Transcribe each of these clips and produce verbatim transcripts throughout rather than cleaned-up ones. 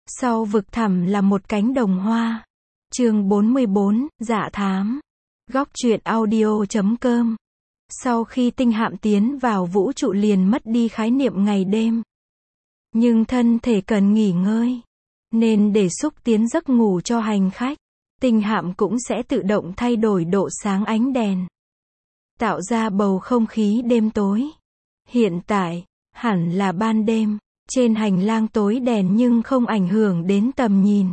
Sau vực thẳm là một cánh đồng hoa. Chương bốn mươi bốn, Dạ thám. Góc truyện audio chấm com. Sau khi tinh hạm tiến vào vũ trụ liền mất đi khái niệm ngày đêm. Nhưng thân thể cần nghỉ ngơi, nên để xúc tiến giấc ngủ cho hành khách, tinh hạm cũng sẽ tự động thay đổi độ sáng ánh đèn, tạo ra bầu không khí đêm tối. Hiện tại, hẳn là ban đêm, trên hành lang tối đèn nhưng không ảnh hưởng đến tầm nhìn.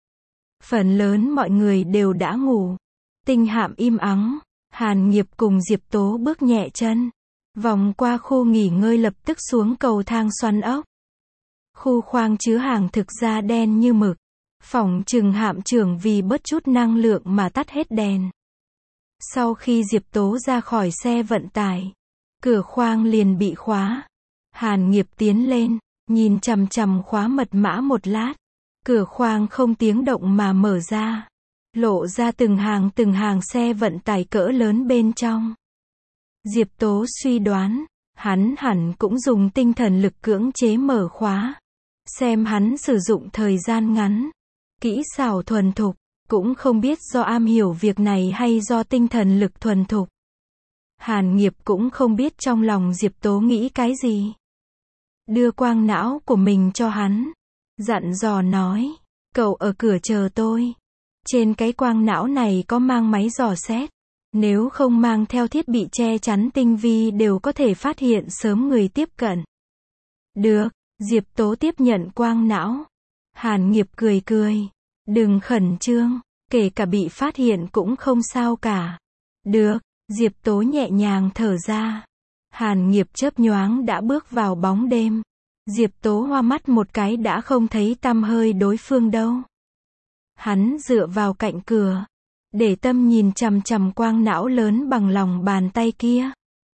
Phần lớn mọi người đều đã ngủ. Tinh hạm im ắng, Hàn Nghiệp cùng Diệp Tố bước nhẹ chân, vòng qua khu nghỉ ngơi lập tức xuống cầu thang xoắn ốc. Khu khoang chứa hàng thực ra đen như mực, phỏng chừng hạm trưởng vì bớt chút năng lượng mà tắt hết đèn. Sau khi Diệp Tố ra khỏi xe vận tải, cửa khoang liền bị khóa. Hàn Nghiệp tiến lên, nhìn chằm chằm khóa mật mã một lát. Cửa khoang không tiếng động mà mở ra, lộ ra từng hàng từng hàng xe vận tải cỡ lớn bên trong. Diệp Tố suy đoán, hắn hẳn cũng dùng tinh thần lực cưỡng chế mở khóa. Xem hắn sử dụng thời gian ngắn, kỹ xảo thuần thục, cũng không biết do am hiểu việc này hay do tinh thần lực thuần thục. Hàn Nghiệp cũng không biết trong lòng Diệp Tố nghĩ cái gì. Đưa quang não của mình cho hắn, dặn dò nói, cậu ở cửa chờ tôi. Trên cái quang não này có mang máy dò xét, nếu không mang theo thiết bị che chắn tinh vi đều có thể phát hiện sớm người tiếp cận. Được, Diệp Tố tiếp nhận quang não. Hàn Nghiệp cười cười, đừng khẩn trương, kể cả bị phát hiện cũng không sao cả. Được, Diệp Tố nhẹ nhàng thở ra. Hàn Nghiệp chớp nhoáng đã bước vào bóng đêm. Diệp Tố hoa mắt một cái đã không thấy tăm hơi đối phương đâu. Hắn dựa vào cạnh cửa, để tâm nhìn chằm chằm quang não lớn bằng lòng bàn tay kia.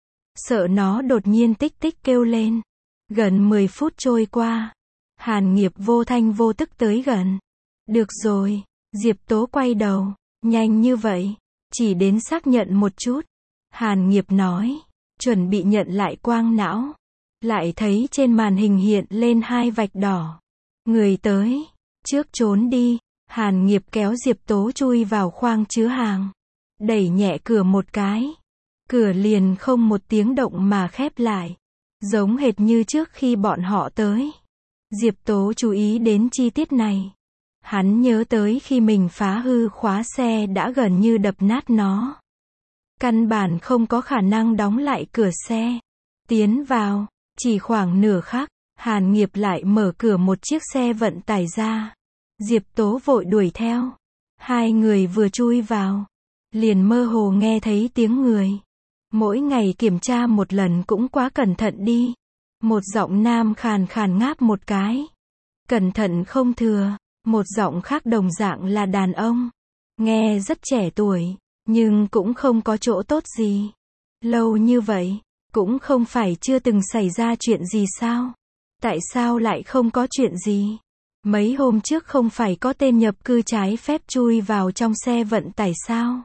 Sợ nó đột nhiên tích tích kêu lên. Gần mười phút trôi qua, Hàn Nghiệp vô thanh vô tức tới gần. Được rồi, Diệp Tố quay đầu, nhanh như vậy, chỉ đến xác nhận một chút. Hàn Nghiệp nói, chuẩn bị nhận lại quang não. Lại thấy trên màn hình hiện lên hai vạch đỏ. Người tới, trước trốn đi. Hàn Nghiệp kéo Diệp Tố chui vào khoang chứa hàng, đẩy nhẹ cửa một cái. Cửa liền không một tiếng động mà khép lại, giống hệt như trước khi bọn họ tới. Diệp Tố chú ý đến chi tiết này. Hắn nhớ tới khi mình phá hư khóa xe đã gần như đập nát nó. Căn bản không có khả năng đóng lại cửa xe. Tiến vào, chỉ khoảng nửa khắc, Hàn Nghiệp lại mở cửa một chiếc xe vận tải ra. Diệp Tố vội đuổi theo. Hai người vừa chui vào, liền mơ hồ nghe thấy tiếng người. Mỗi ngày kiểm tra một lần cũng quá cẩn thận đi. Một giọng nam khàn khàn ngáp một cái. Cẩn thận không thừa. Một giọng khác đồng dạng là đàn ông. Nghe rất trẻ tuổi, nhưng cũng không có chỗ tốt gì. Lâu như vậy, cũng không phải chưa từng xảy ra chuyện gì sao? Tại sao lại không có chuyện gì? Mấy hôm trước không phải có tên nhập cư trái phép chui vào trong xe vận tải sao?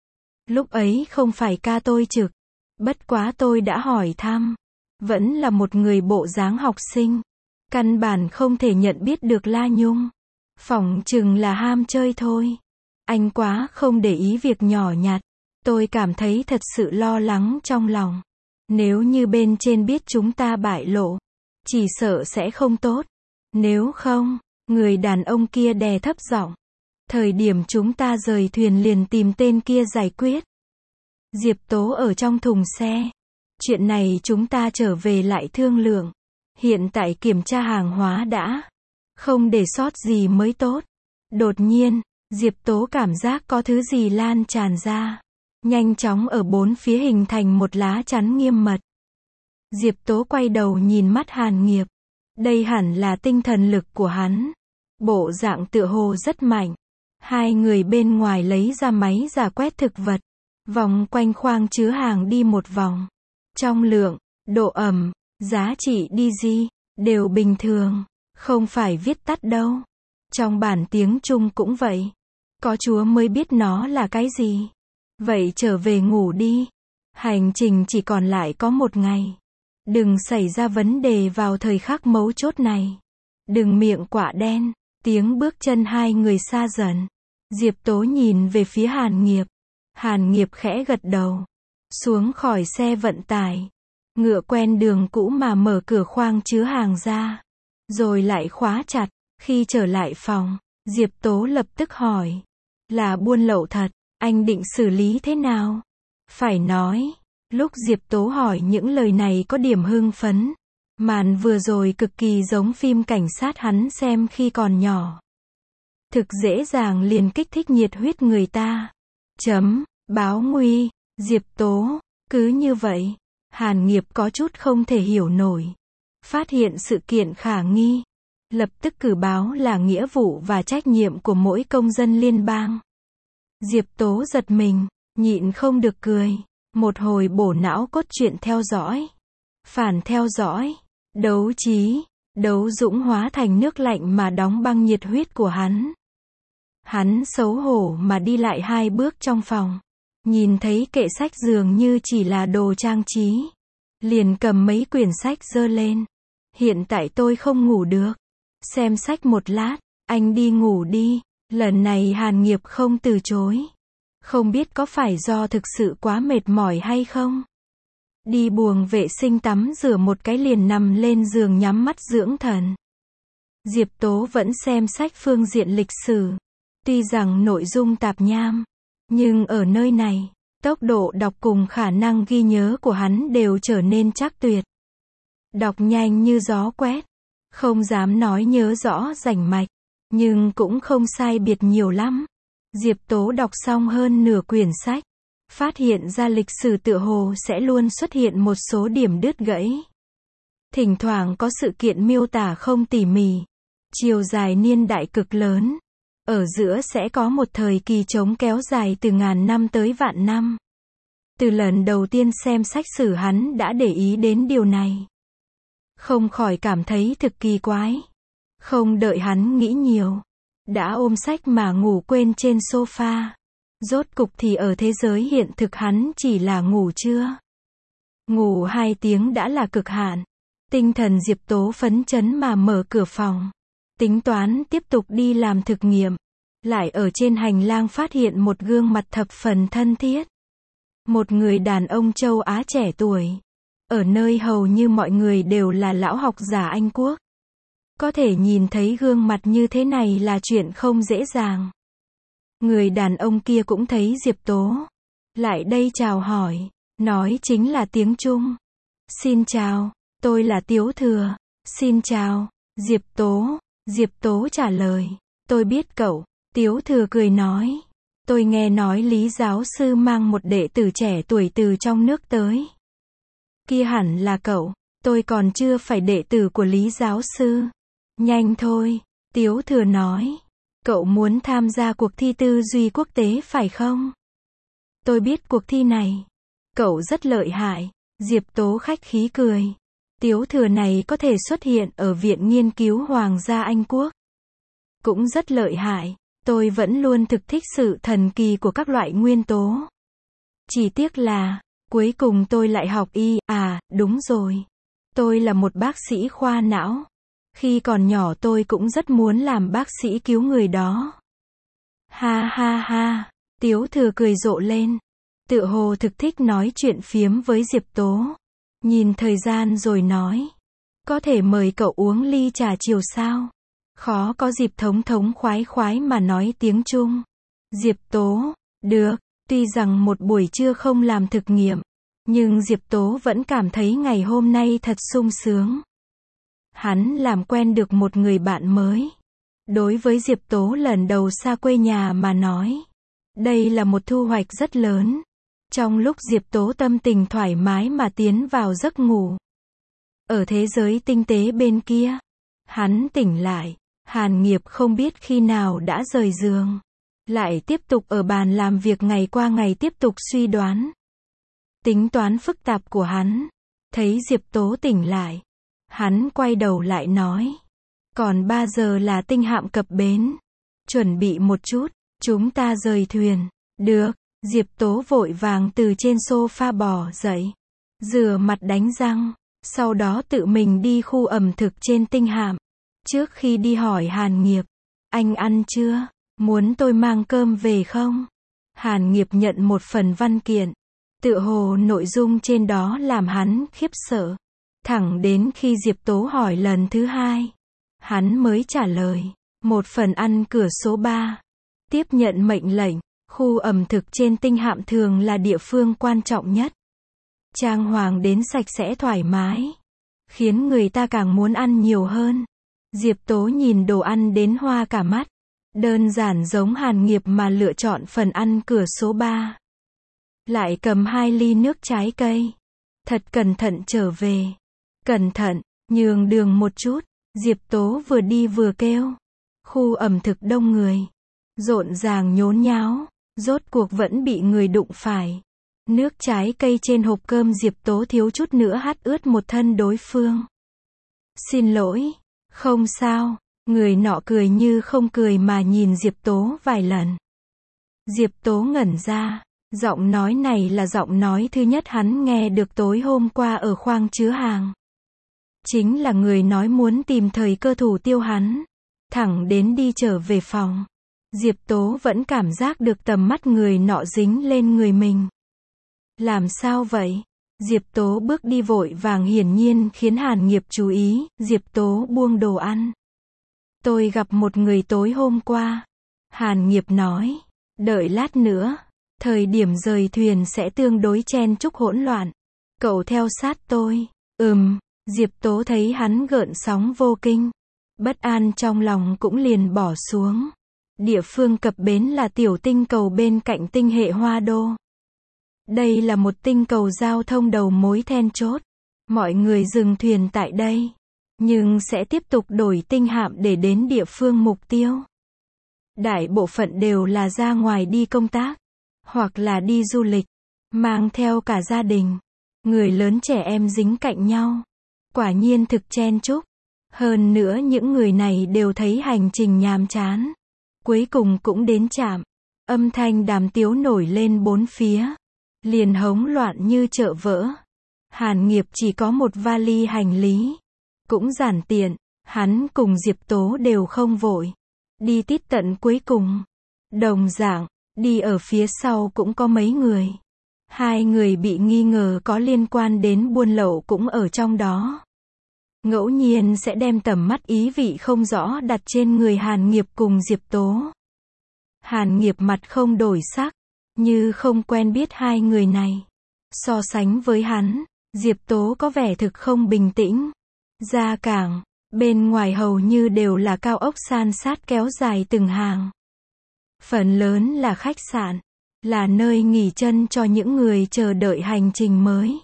Lúc ấy không phải ca tôi trực. Bất quá tôi đã hỏi thăm. Vẫn là một người bộ dáng học sinh. Căn bản không thể nhận biết được La Nhung. Phỏng chừng là ham chơi thôi. Anh quá không để ý việc nhỏ nhặt. Tôi cảm thấy thật sự lo lắng trong lòng. Nếu như bên trên biết chúng ta bại lộ, chỉ sợ sẽ không tốt. Nếu không, người đàn ông kia đè thấp giọng. Thời điểm chúng ta rời thuyền liền tìm tên kia giải quyết. Diệp Tố ở trong thùng xe. Chuyện này chúng ta trở về lại thương lượng. Hiện tại kiểm tra hàng hóa đã. Không để sót gì mới tốt. Đột nhiên, Diệp Tố cảm giác có thứ gì lan tràn ra. Nhanh chóng ở bốn phía hình thành một lá chắn nghiêm mật. Diệp Tố quay đầu nhìn mắt Hàn Nghiệp. Đây hẳn là tinh thần lực của hắn. Bộ dạng tựa hồ rất mạnh. Hai người bên ngoài lấy ra máy rà quét thực vật. Vòng quanh khoang chứa hàng đi một vòng. Trong lượng, độ ẩm, giá trị đê giê, đều bình thường. Không phải viết tắt đâu. Trong bản tiếng Trung cũng vậy. Có Chúa mới biết nó là cái gì. Vậy trở về ngủ đi. Hành trình chỉ còn lại có một ngày. Đừng xảy ra vấn đề vào thời khắc mấu chốt này. Đừng miệng quạ đen. Tiếng bước chân hai người xa dần. Diệp Tố nhìn về phía Hàn Nghiệp. Hàn Nghiệp khẽ gật đầu. Xuống khỏi xe vận tải. Ngựa quen đường cũ mà mở cửa khoang chứa hàng ra. Rồi lại khóa chặt. Khi trở lại phòng, Diệp Tố lập tức hỏi. Là buôn lậu thật, anh định xử lý thế nào? Phải nói, lúc Diệp Tố hỏi những lời này có điểm hưng phấn. Màn vừa rồi cực kỳ giống phim cảnh sát hắn xem khi còn nhỏ. Thực dễ dàng liền kích thích nhiệt huyết người ta. Chấm, báo nguy, Diệp Tố, cứ như vậy. Hàn Nghiệp có chút không thể hiểu nổi. Phát hiện sự kiện khả nghi. Lập tức cử báo là nghĩa vụ và trách nhiệm của mỗi công dân liên bang. Diệp Tố giật mình, nhịn không được cười. Một hồi bổ não cốt truyện theo dõi. Phản theo dõi. Đấu trí. Đấu dũng hóa thành nước lạnh mà đóng băng nhiệt huyết của hắn. Hắn xấu hổ mà đi lại hai bước trong phòng. Nhìn thấy kệ sách dường như chỉ là đồ trang trí. Liền cầm mấy quyển sách giơ lên. Hiện tại tôi không ngủ được. Xem sách một lát, anh đi ngủ đi. Lần này Hàn Nghiệp không từ chối. Không biết có phải do thực sự quá mệt mỏi hay không? Đi buồng vệ sinh tắm rửa một cái liền nằm lên giường nhắm mắt dưỡng thần. Diệp Tố vẫn xem sách phương diện lịch sử. Tuy rằng nội dung tạp nham, nhưng ở nơi này, tốc độ đọc cùng khả năng ghi nhớ của hắn đều trở nên chắc tuyệt. Đọc nhanh như gió quét. Không dám nói nhớ rõ rành mạch, nhưng cũng không sai biệt nhiều lắm. Diệp Tố đọc xong hơn nửa quyển sách. Phát hiện ra lịch sử tựa hồ sẽ luôn xuất hiện một số điểm đứt gãy. Thỉnh thoảng có sự kiện miêu tả không tỉ mỉ. Chiều dài niên đại cực lớn. Ở giữa sẽ có một thời kỳ trống kéo dài từ ngàn năm tới vạn năm. Từ lần đầu tiên xem sách sử hắn đã để ý đến điều này. Không khỏi cảm thấy thực kỳ quái. Không đợi hắn nghĩ nhiều. Đã ôm sách mà ngủ quên trên sofa. Rốt cục thì ở thế giới hiện thực hắn chỉ là ngủ trưa. Ngủ hai tiếng đã là cực hạn. Tinh thần Diệp Tố phấn chấn mà mở cửa phòng. Tính toán tiếp tục đi làm thực nghiệm. Lại ở trên hành lang phát hiện một gương mặt thập phần thân thiết. Một người đàn ông châu Á trẻ tuổi. Ở nơi hầu như mọi người đều là lão học giả Anh Quốc. Có thể nhìn thấy gương mặt như thế này là chuyện không dễ dàng. Người đàn ông kia cũng thấy Diệp Tố. Lại đây chào hỏi. Nói chính là tiếng Trung. Xin chào, tôi là Tiếu Thừa. Xin chào, Diệp Tố. Diệp Tố trả lời. Tôi biết cậu. Tiếu Thừa cười nói. Tôi nghe nói Lý giáo sư mang một đệ tử trẻ tuổi từ trong nước tới. Kia hẳn là cậu. Tôi còn chưa phải đệ tử của Lý giáo sư. Nhanh thôi, Tiếu Thừa nói. Cậu muốn tham gia cuộc thi tư duy quốc tế phải không? Tôi biết cuộc thi này. Cậu rất lợi hại. Diệp Tố khách khí cười. Tiếu Thừa này có thể xuất hiện ở Viện Nghiên cứu Hoàng gia Anh Quốc. Cũng rất lợi hại. Tôi vẫn luôn thực thích sự thần kỳ của các loại nguyên tố. Chỉ tiếc là, cuối cùng tôi lại học y, à, đúng rồi. Tôi là một bác sĩ khoa não. Khi còn nhỏ tôi cũng rất muốn làm bác sĩ cứu người đó. Ha ha ha, Tiếu Thừa cười rộ lên. Tựa hồ thực thích nói chuyện phiếm với Diệp Tố. Nhìn thời gian rồi nói. Có thể mời cậu uống ly trà chiều sao? Khó có dịp thống thống khoái khoái mà nói tiếng Trung. Diệp Tố, được, tuy rằng một buổi trưa không làm thực nghiệm. Nhưng Diệp Tố vẫn cảm thấy ngày hôm nay thật sung sướng. Hắn làm quen được một người bạn mới. Đối với Diệp Tố lần đầu xa quê nhà mà nói. Đây là một thu hoạch rất lớn. Trong lúc Diệp Tố tâm tình thoải mái mà tiến vào giấc ngủ. Ở thế giới tinh tế bên kia. Hắn tỉnh lại. Hàn Nghiệp không biết khi nào đã rời giường. Lại tiếp tục ở bàn làm việc ngày qua ngày tiếp tục suy đoán. Tính toán phức tạp của hắn. Thấy Diệp Tố tỉnh lại. Hắn quay đầu lại nói. Còn ba giờ là tinh hạm cập bến. Chuẩn bị một chút. Chúng ta rời thuyền. Được. Diệp Tố vội vàng từ trên sofa bò dậy. Rửa mặt đánh răng. Sau đó tự mình đi khu ẩm thực trên tinh hạm. Trước khi đi hỏi Hàn Nghiệp. Anh ăn chưa? Muốn tôi mang cơm về không? Hàn Nghiệp nhận một phần văn kiện. Tựa hồ nội dung trên đó làm hắn khiếp sợ. Thẳng đến khi Diệp Tố hỏi lần thứ hai, hắn mới trả lời. Một phần ăn cửa số ba. Tiếp nhận mệnh lệnh, khu ẩm thực trên tinh hạm thường là địa phương quan trọng nhất. Trang hoàng đến sạch sẽ thoải mái, khiến người ta càng muốn ăn nhiều hơn. Diệp Tố nhìn đồ ăn đến hoa cả mắt. Đơn giản giống Hàn Nghiệp mà lựa chọn phần ăn cửa số ba. Lại cầm hai ly nước trái cây. Thật cẩn thận trở về. Cẩn thận, nhường đường một chút. Diệp Tố vừa đi vừa kêu. Khu ẩm thực đông người. Rộn ràng nhốn nháo. Rốt cuộc vẫn bị người đụng phải. Nước trái cây trên hộp cơm Diệp Tố thiếu chút nữa hắt ướt một thân đối phương. Xin lỗi. Không sao. Người nọ cười như không cười mà nhìn Diệp Tố vài lần. Diệp Tố ngẩn ra. Giọng nói này là giọng nói thứ nhất hắn nghe được tối hôm qua ở khoang chứa hàng. Chính là người nói muốn tìm thời cơ thủ tiêu hắn. Thẳng đến đi trở về phòng. Diệp Tố vẫn cảm giác được tầm mắt người nọ dính lên người mình. Làm sao vậy? Diệp Tố bước đi vội vàng hiển nhiên khiến Hàn Nghiệp chú ý. Diệp Tố buông đồ ăn. Tôi gặp một người tối hôm qua. Hàn Nghiệp nói. Đợi lát nữa. Thời điểm rời thuyền sẽ tương đối chen chúc hỗn loạn. Cậu theo sát tôi. Ừm. Diệp Tố thấy hắn gợn sóng vô kinh. Bất an trong lòng cũng liền bỏ xuống. Địa phương cập bến là tiểu tinh cầu bên cạnh tinh hệ Hoa Đô. Đây là một tinh cầu giao thông đầu mối then chốt. Mọi người dừng thuyền tại đây. Nhưng sẽ tiếp tục đổi tinh hạm để đến địa phương mục tiêu. Đại bộ phận đều là ra ngoài đi công tác. Hoặc là đi du lịch. Mang theo cả gia đình. Người lớn trẻ em dính cạnh nhau. Quả nhiên thực chen chúc. Hơn nữa những người này đều thấy hành trình nhàm chán. Cuối cùng cũng đến trạm. Âm thanh đàm tiếu nổi lên bốn phía. Liền hống loạn như chợ vỡ. Hàn Nghiệp chỉ có một vali hành lý. Cũng giản tiện. Hắn cùng Diệp Tố đều không vội. Đi tít tận cuối cùng. Đồng dạng, đi ở phía sau cũng có mấy người. Hai người bị nghi ngờ có liên quan đến buôn lậu cũng ở trong đó. Ngẫu nhiên sẽ đem tầm mắt ý vị không rõ đặt trên người Hàn Nghiệp cùng Diệp Tố. Hàn Nghiệp mặt không đổi sắc, như không quen biết hai người này. So sánh với hắn, Diệp Tố có vẻ thực không bình tĩnh. Ra cảng, bên ngoài hầu như đều là cao ốc san sát kéo dài từng hàng. Phần lớn là khách sạn, là nơi nghỉ chân cho những người chờ đợi hành trình mới.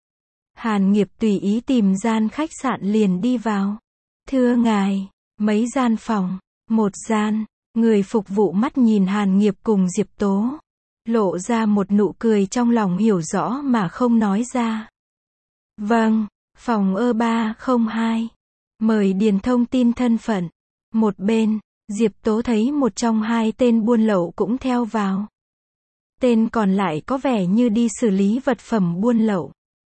Hàn Nghiệp tùy ý tìm gian khách sạn liền đi vào. Thưa ngài, mấy gian phòng, một gian, người phục vụ mắt nhìn Hàn Nghiệp cùng Diệp Tố. Lộ ra một nụ cười trong lòng hiểu rõ mà không nói ra. Vâng, phòng E ba không hai. Mời điền thông tin thân phận. Một bên, Diệp Tố thấy một trong hai tên buôn lậu cũng theo vào. Tên còn lại có vẻ như đi xử lý vật phẩm buôn lậu.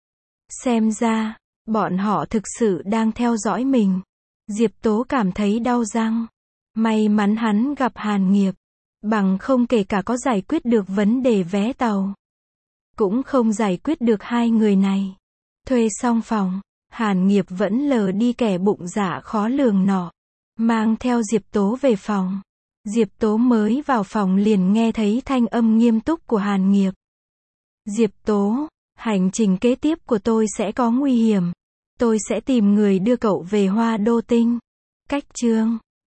Xem ra, bọn họ thực sự đang theo dõi mình. Diệp Tố cảm thấy đau răng. May mắn hắn gặp Hàn Nghiệp. Bằng không kể cả có giải quyết được vấn đề vé tàu. Cũng không giải quyết được hai người này. Thuê xong phòng, Hàn Nghiệp vẫn lờ đi kẻ bụng dạ khó lường nọ. Mang theo Diệp Tố về phòng. Diệp Tố mới vào phòng liền nghe thấy thanh âm nghiêm túc của Hàn Nghiệp. Diệp Tố, hành trình kế tiếp của tôi sẽ có nguy hiểm. Tôi sẽ tìm người đưa cậu về Hoa Đô Tinh. Cách chương